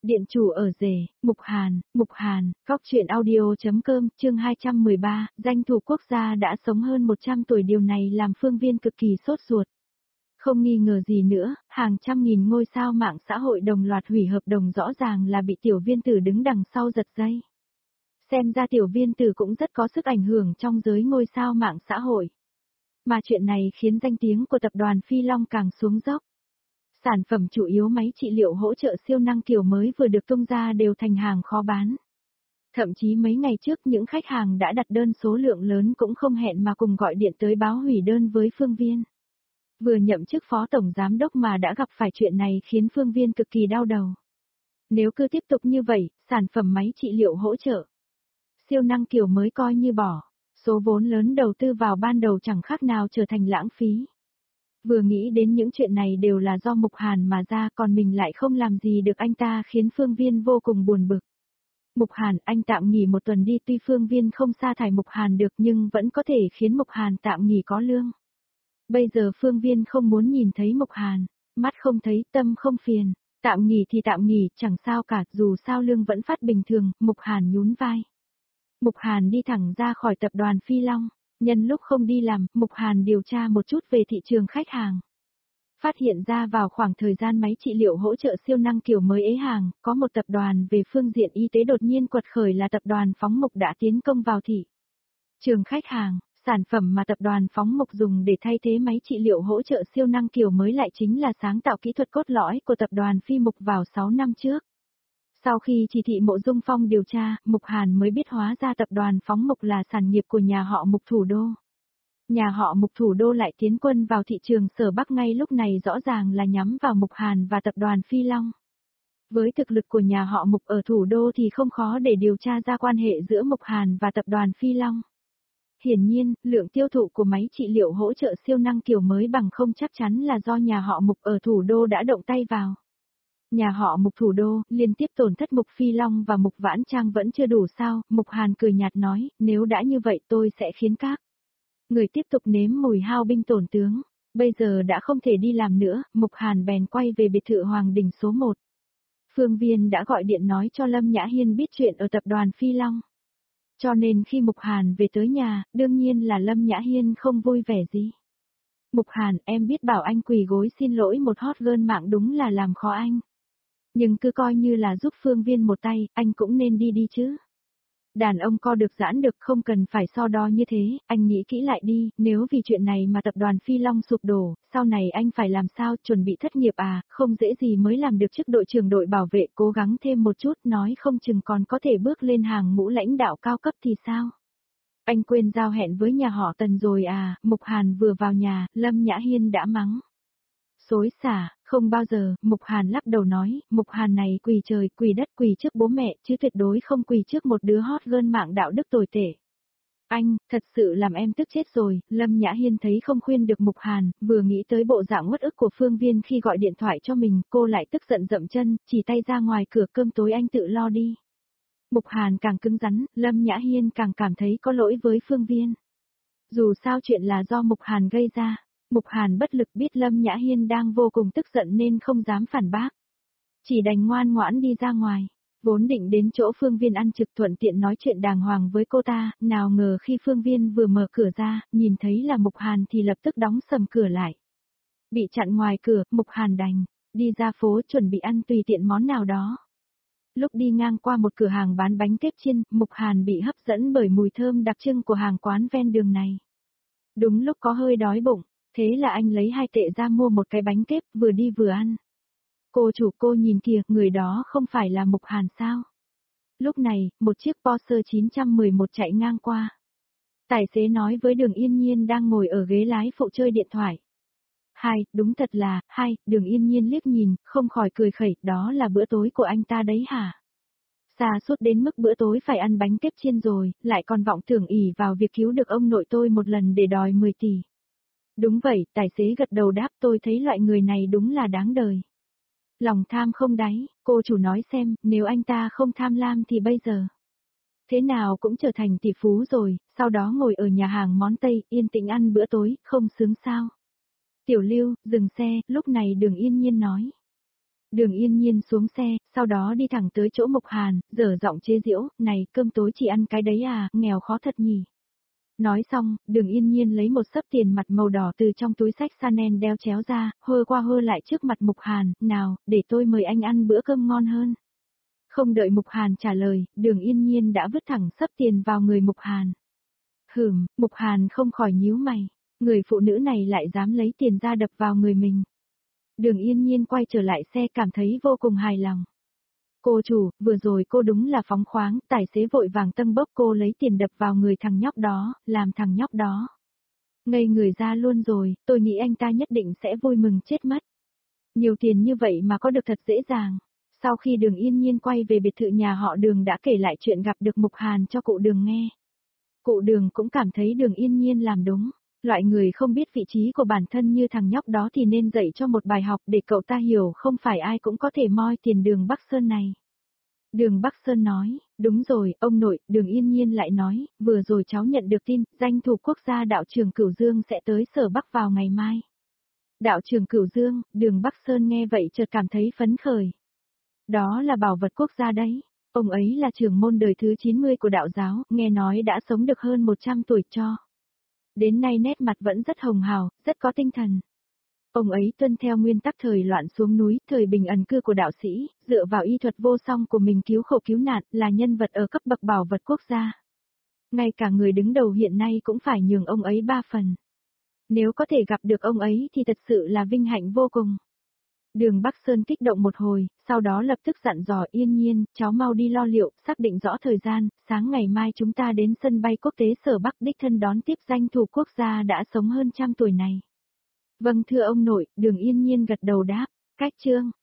Điện chủ ở rể, Mục Hàn, góc truyện audio.com, chương 213, danh thủ quốc gia đã sống hơn 100 tuổi, điều này làm Phương Viên cực kỳ sốt ruột. Không nghi ngờ gì nữa, hàng trăm nghìn ngôi sao mạng xã hội đồng loạt hủy hợp đồng, rõ ràng là bị tiểu viên tử đứng đằng sau giật dây. Xem ra tiểu viên tử cũng rất có sức ảnh hưởng trong giới ngôi sao mạng xã hội. Mà chuyện này khiến danh tiếng của tập đoàn Phi Long càng xuống dốc. Sản phẩm chủ yếu máy trị liệu hỗ trợ siêu năng kiểu mới vừa được tung ra đều thành hàng khó bán. Thậm chí mấy ngày trước những khách hàng đã đặt đơn số lượng lớn cũng không hẹn mà cùng gọi điện tới báo hủy đơn với Phương Viên. Vừa nhậm chức phó tổng giám đốc mà đã gặp phải chuyện này khiến Phương Viên cực kỳ đau đầu. Nếu cứ tiếp tục như vậy, sản phẩm máy trị liệu hỗ trợ siêu năng kiểu mới coi như bỏ, số vốn lớn đầu tư vào ban đầu chẳng khác nào trở thành lãng phí. Vừa nghĩ đến những chuyện này đều là do Mục Hàn mà ra, còn mình lại không làm gì được anh ta, khiến Phương Viên vô cùng buồn bực. Mục Hàn, anh tạm nghỉ một tuần đi, tuy Phương Viên không sa thải Mục Hàn được nhưng vẫn có thể khiến Mục Hàn tạm nghỉ có lương. Bây giờ Phương Viên không muốn nhìn thấy Mục Hàn, mắt không thấy tâm không phiền, tạm nghỉ thì tạm nghỉ, chẳng sao cả, dù sao lương vẫn phát bình thường. Mục Hàn nhún vai. Mục Hàn đi thẳng ra khỏi tập đoàn Phi Long. Nhân lúc không đi làm, Mục Hàn điều tra một chút về thị trường khách hàng. Phát hiện ra vào khoảng thời gian máy trị liệu hỗ trợ siêu năng kiểu mới ế hàng, có một tập đoàn về phương diện y tế đột nhiên quật khởi, là tập đoàn Phóng Mục đã tiến công vào thị trường khách hàng. Sản phẩm mà tập đoàn Phóng Mục dùng để thay thế máy trị liệu hỗ trợ siêu năng kiểu mới lại chính là sáng tạo kỹ thuật cốt lõi của tập đoàn Phi Mục vào 6 năm trước. Sau khi chỉ thị Mộ Dung Phong điều tra, Mục Hàn mới biết hóa ra tập đoàn Phóng Mục là sản nghiệp của nhà họ Mục Thủ Đô. Nhà họ Mục Thủ Đô lại tiến quân vào thị trường Sở Bắc ngay lúc này, rõ ràng là nhắm vào Mục Hàn và tập đoàn Phi Long. Với thực lực của nhà họ Mục ở Thủ Đô thì không khó để điều tra ra quan hệ giữa Mục Hàn và tập đoàn Phi Long. Hiển nhiên, lượng tiêu thụ của máy trị liệu hỗ trợ siêu năng kiểu mới bằng không chắc chắn là do nhà họ Mục ở Thủ Đô đã động tay vào. Nhà họ Mục Thủ Đô liên tiếp tổn thất, Mục Phi Long và Mục Vãn Trang vẫn chưa đủ sao? Mục Hàn cười nhạt nói, nếu đã như vậy tôi sẽ khiến các người tiếp tục nếm mùi hao binh tổn tướng. Bây giờ đã không thể đi làm nữa, Mục Hàn bèn quay về biệt thự Hoàng Đình số 1. Phương Viên đã gọi điện nói cho Lâm Nhã Hiên biết chuyện ở tập đoàn Phi Long. Cho nên khi Mục Hàn về tới nhà, đương nhiên là Lâm Nhã Hiên không vui vẻ gì. Mục Hàn, em biết bảo anh quỳ gối xin lỗi một hot girl mạng đúng là làm khó anh. Nhưng cứ coi như là giúp Phương Viên một tay, anh cũng nên đi đi chứ. Đàn ông co được giãn được, không cần phải so đo như thế, anh nghĩ kỹ lại đi, nếu vì chuyện này mà tập đoàn Phi Long sụp đổ, sau này anh phải làm sao, chuẩn bị thất nghiệp à, không dễ gì mới làm được chức đội trưởng đội bảo vệ, cố gắng thêm một chút, nói không chừng còn có thể bước lên hàng ngũ lãnh đạo cao cấp thì sao? Anh quên giao hẹn với nhà họ Tần rồi à? Mục Hàn vừa vào nhà, Lâm Nhã Hiên đã mắng. Xối xả, không bao giờ. Mục Hàn lắc đầu nói, Mục Hàn này quỳ trời, quỳ đất, quỳ trước bố mẹ, chứ tuyệt đối không quỳ trước một đứa hot girl mạng đạo đức tồi tệ. Anh, thật sự làm em tức chết rồi. Lâm Nhã Hiên thấy không khuyên được Mục Hàn, vừa nghĩ tới bộ dạng uất ức của Phương Viên khi gọi điện thoại cho mình, cô lại tức giận dậm chân, chỉ tay ra ngoài cửa, cơm tối anh tự lo đi. Mục Hàn càng cứng rắn, Lâm Nhã Hiên càng cảm thấy có lỗi với Phương Viên. Dù sao chuyện là do Mục Hàn gây ra. Mục Hàn bất lực, biết Lâm Nhã Hiên đang vô cùng tức giận nên không dám phản bác. Chỉ đành ngoan ngoãn đi ra ngoài. Vốn định đến chỗ Phương Viên ăn trực thuận tiện nói chuyện đàng hoàng với cô ta, nào ngờ khi Phương Viên vừa mở cửa ra, nhìn thấy là Mục Hàn thì lập tức đóng sầm cửa lại. Bị chặn ngoài cửa, Mục Hàn đành đi ra phố chuẩn bị ăn tùy tiện món nào đó. Lúc đi ngang qua một cửa hàng bán bánh kếp chiên, Mục Hàn bị hấp dẫn bởi mùi thơm đặc trưng của hàng quán ven đường này. Đúng lúc có hơi đói bụng, thế là anh lấy 2 tệ ra mua một cái bánh kếp, vừa đi vừa ăn. Cô chủ, cô nhìn kìa, người đó không phải là Mục Hàn sao? Lúc này, một chiếc Porsche 911 chạy ngang qua. Tài xế nói với Đường Yên Nhiên đang ngồi ở ghế lái phụ chơi điện thoại. Đúng thật là, Đường Yên Nhiên liếc nhìn, không khỏi cười khẩy, đó là bữa tối của anh ta đấy hả? Xa suốt đến mức bữa tối phải ăn bánh kếp chiên rồi, lại còn vọng tưởng ỷ vào việc cứu được ông nội tôi một lần để đòi 10 tỷ. Đúng vậy, tài xế gật đầu đáp, tôi thấy loại người này đúng là đáng đời. Lòng tham không đáy, cô chủ nói xem, nếu anh ta không tham lam thì bây giờ thế nào cũng trở thành tỷ phú rồi, sau đó ngồi ở nhà hàng món Tây, yên tĩnh ăn bữa tối, không sướng sao? Tiểu Lưu, dừng xe, lúc này Đường Yên Nhiên nói. Đường Yên Nhiên xuống xe, sau đó đi thẳng tới chỗ Mục Hàn, dở giọng chế giễu, này, cơm tối chỉ ăn cái đấy à, nghèo khó thật nhỉ. Nói xong, Đường Yên Nhiên lấy một xấp tiền mặt màu đỏ từ trong túi xách Chanel đeo chéo ra, hơ qua hơ lại trước mặt Mục Hàn, nào, để tôi mời anh ăn bữa cơm ngon hơn. Không đợi Mục Hàn trả lời, Đường Yên Nhiên đã vứt thẳng xấp tiền vào người Mục Hàn. Mục Hàn không khỏi nhíu mày, người phụ nữ này lại dám lấy tiền ra đập vào người mình. Đường Yên Nhiên quay trở lại xe cảm thấy vô cùng hài lòng. Cô chủ, vừa rồi cô đúng là phóng khoáng, tài xế vội vàng tâng bốc cô lấy tiền đập vào người thằng nhóc đó, làm thằng nhóc đó. Ngây người ra luôn rồi, tôi nghĩ anh ta nhất định sẽ vui mừng chết mất. Nhiều tiền như vậy mà có được thật dễ dàng. Sau khi Đường Yên Nhiên quay về biệt thự nhà họ Đường đã kể lại chuyện gặp được Mục Hàn cho cụ Đường nghe. Cụ Đường cũng cảm thấy Đường Yên Nhiên làm đúng. Loại người không biết vị trí của bản thân như thằng nhóc đó thì nên dạy cho một bài học để cậu ta hiểu không phải ai cũng có thể moi tiền Đường Bắc Sơn này. Đường Bắc Sơn nói, đúng rồi, ông nội, Đường Yên Nhiên lại nói, vừa rồi cháu nhận được tin, danh thủ quốc gia đạo trưởng Cửu Dương sẽ tới Sở Bắc vào ngày mai. Đạo trưởng Cửu Dương, Đường Bắc Sơn nghe vậy chợt cảm thấy phấn khởi. Đó là bảo vật quốc gia đấy. Ông ấy là trưởng môn đời thứ 90 của đạo giáo, nghe nói đã sống được hơn 100 tuổi cho. Đến nay nét mặt vẫn rất hồng hào, rất có tinh thần. Ông ấy tuân theo nguyên tắc thời loạn xuống núi, thời bình ẩn cư của đạo sĩ, dựa vào y thuật vô song của mình cứu khổ cứu nạn, là nhân vật ở cấp bậc bảo vật quốc gia. Ngay cả người đứng đầu hiện nay cũng phải nhường ông ấy 3 phần. Nếu có thể gặp được ông ấy thì thật sự là vinh hạnh vô cùng. Đường Bắc Sơn kích động một hồi, sau đó lập tức dặn dò Yên Nhiên, cháu mau đi lo liệu, xác định rõ thời gian, sáng ngày mai chúng ta đến sân bay quốc tế Sở Bắc đích thân đón tiếp danh thủ quốc gia đã sống hơn 100 tuổi này. Vâng thưa ông nội, Đường Yên Nhiên gật đầu đáp, cách chương.